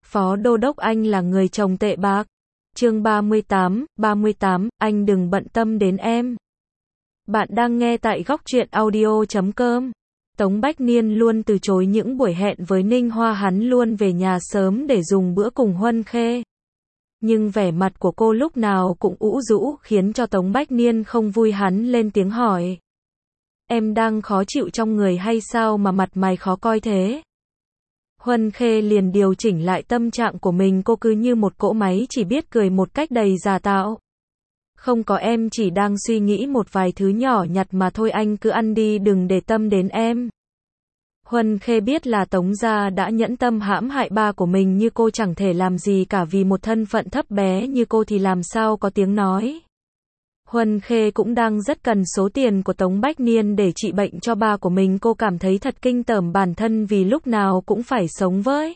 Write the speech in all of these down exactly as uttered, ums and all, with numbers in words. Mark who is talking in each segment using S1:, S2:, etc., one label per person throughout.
S1: Phó Đô đốc anh là người chồng tệ bạc. Chương ba mươi tám, ba mươi tám, anh đừng bận tâm đến em. Bạn đang nghe tại góc truyện audio chấm com. Tống Bách Niên luôn từ chối những buổi hẹn với Ninh Hoa, hắn luôn về nhà sớm để dùng bữa cùng Huân Khê. Nhưng vẻ mặt của cô lúc nào cũng ủ rũ khiến cho Tống Bách Niên không vui, hắn lên tiếng hỏi. Em đang khó chịu trong người hay sao mà mặt mày khó coi thế? Huân Khê liền điều chỉnh lại tâm trạng của mình, cô cứ như một cỗ máy chỉ biết cười một cách đầy giả tạo. Không có, em chỉ đang suy nghĩ một vài thứ nhỏ nhặt mà thôi, anh cứ ăn đi, đừng để tâm đến em. Huân Khê biết là Tống gia đã nhẫn tâm hãm hại ba của mình, như cô chẳng thể làm gì cả, vì một thân phận thấp bé như cô thì làm sao có tiếng nói. Huân Khê cũng đang rất cần số tiền của Tống Bách Niên để trị bệnh cho ba của mình, cô cảm thấy thật kinh tởm bản thân vì lúc nào cũng phải sống với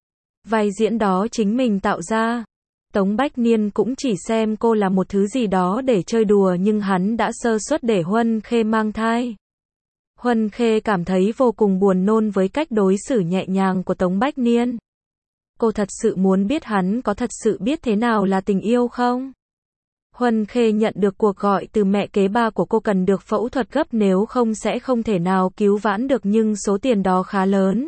S1: vai diễn đó chính mình tạo ra. Tống Bách Niên cũng chỉ xem cô là một thứ gì đó để chơi đùa, nhưng hắn đã sơ suất để Huân Khê mang thai. Huân Khê cảm thấy vô cùng buồn nôn với cách đối xử nhẹ nhàng của Tống Bách Niên. Cô thật sự muốn biết hắn có thật sự biết thế nào là tình yêu không? Huân Khê nhận được cuộc gọi từ mẹ kế ba của cô, cần được phẫu thuật gấp, nếu không sẽ không thể nào cứu vãn được, nhưng số tiền đó khá lớn.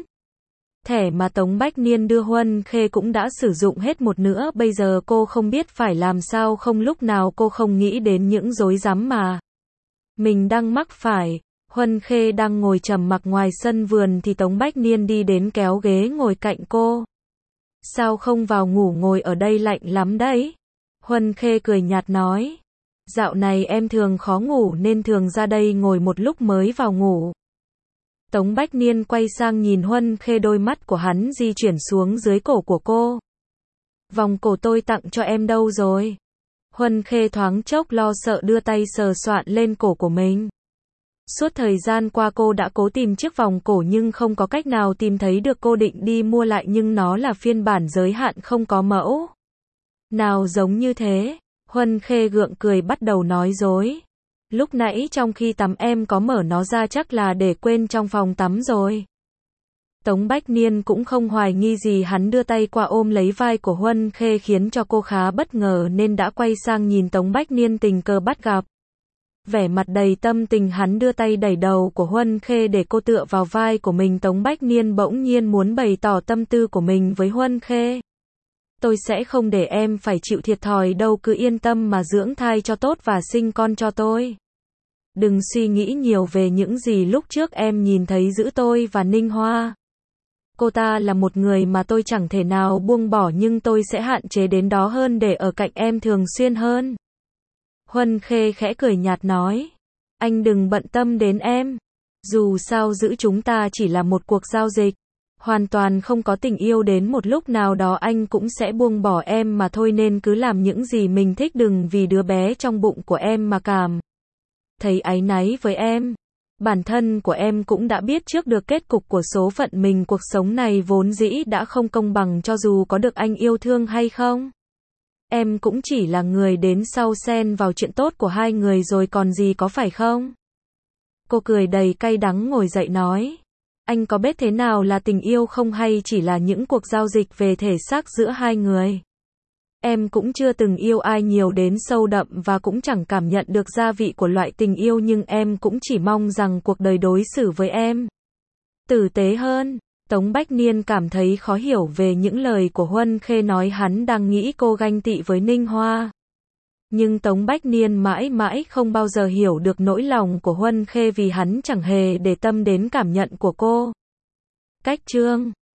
S1: Thẻ mà Tống Bách Niên đưa Huân Khê cũng đã sử dụng hết một nửa, bây giờ cô không biết phải làm sao, không lúc nào cô không nghĩ đến những rối rắm mà mình đang mắc phải. Huân Khê đang ngồi trầm mặc ngoài sân vườn thì Tống Bách Niên đi đến kéo ghế ngồi cạnh cô. Sao không vào ngủ, ngồi ở đây lạnh lắm đấy. Huân Khê cười nhạt nói. Dạo này em thường khó ngủ nên thường ra đây ngồi một lúc mới vào ngủ. Tống Bách Niên quay sang nhìn Huân Khê, đôi mắt của hắn di chuyển xuống dưới cổ của cô. Vòng cổ tôi tặng cho em đâu rồi? Huân Khê thoáng chốc lo sợ đưa tay sờ soạn lên cổ của mình. Suốt thời gian qua cô đã cố tìm chiếc vòng cổ nhưng không có cách nào tìm thấy được, cô định đi mua lại nhưng nó là phiên bản giới hạn, không có mẫu nào giống như thế. Huân Khê gượng cười bắt đầu nói dối. Lúc nãy trong khi tắm em có mở nó ra, chắc là để quên trong phòng tắm rồi. Tống Bách Niên cũng không hoài nghi gì, hắn đưa tay qua ôm lấy vai của Huân Khê khiến cho cô khá bất ngờ nên đã quay sang nhìn Tống Bách Niên, tình cờ bắt gặp. Vẻ mặt đầy tâm tình, hắn đưa tay đẩy đầu của Huân Khê để cô tựa vào vai của mình. Tống Bách Niên bỗng nhiên muốn bày tỏ tâm tư của mình với Huân Khê. Tôi sẽ không để em phải chịu thiệt thòi đâu, cứ yên tâm mà dưỡng thai cho tốt và sinh con cho tôi. Đừng suy nghĩ nhiều về những gì lúc trước em nhìn thấy giữa tôi và Ninh Hoa. Cô ta là một người mà tôi chẳng thể nào buông bỏ, nhưng tôi sẽ hạn chế đến đó hơn để ở cạnh em thường xuyên hơn. Huân Khê khẽ cười nhạt nói. Anh đừng bận tâm đến em. Dù sao giữa chúng ta chỉ là một cuộc giao dịch. Hoàn toàn không có tình yêu, đến một lúc nào đó anh cũng sẽ buông bỏ em mà thôi, nên cứ làm những gì mình thích, đừng vì đứa bé trong bụng của em mà cảm thấy áy náy với em. Bản thân của em cũng đã biết trước được kết cục của số phận mình, cuộc sống này vốn dĩ đã không công bằng, cho dù có được anh yêu thương hay không. Em cũng chỉ là người đến sau, xen vào chuyện tốt của hai người rồi còn gì, có phải không? Cô cười đầy cay đắng ngồi dậy nói. Anh có biết thế nào là tình yêu không, hay chỉ là những cuộc giao dịch về thể xác giữa hai người? Em cũng chưa từng yêu ai nhiều đến sâu đậm và cũng chẳng cảm nhận được gia vị của loại tình yêu, nhưng em cũng chỉ mong rằng cuộc đời đối xử với em tử tế hơn. Tống Bách Niên cảm thấy khó hiểu về những lời của Huân Khê nói, hắn đang nghĩ cô ganh tị với Ninh Hoa. Nhưng Tống Bách Niên mãi mãi không bao giờ hiểu được nỗi lòng của Huân Khê, vì hắn chẳng hề để tâm đến cảm nhận của cô. Cách chương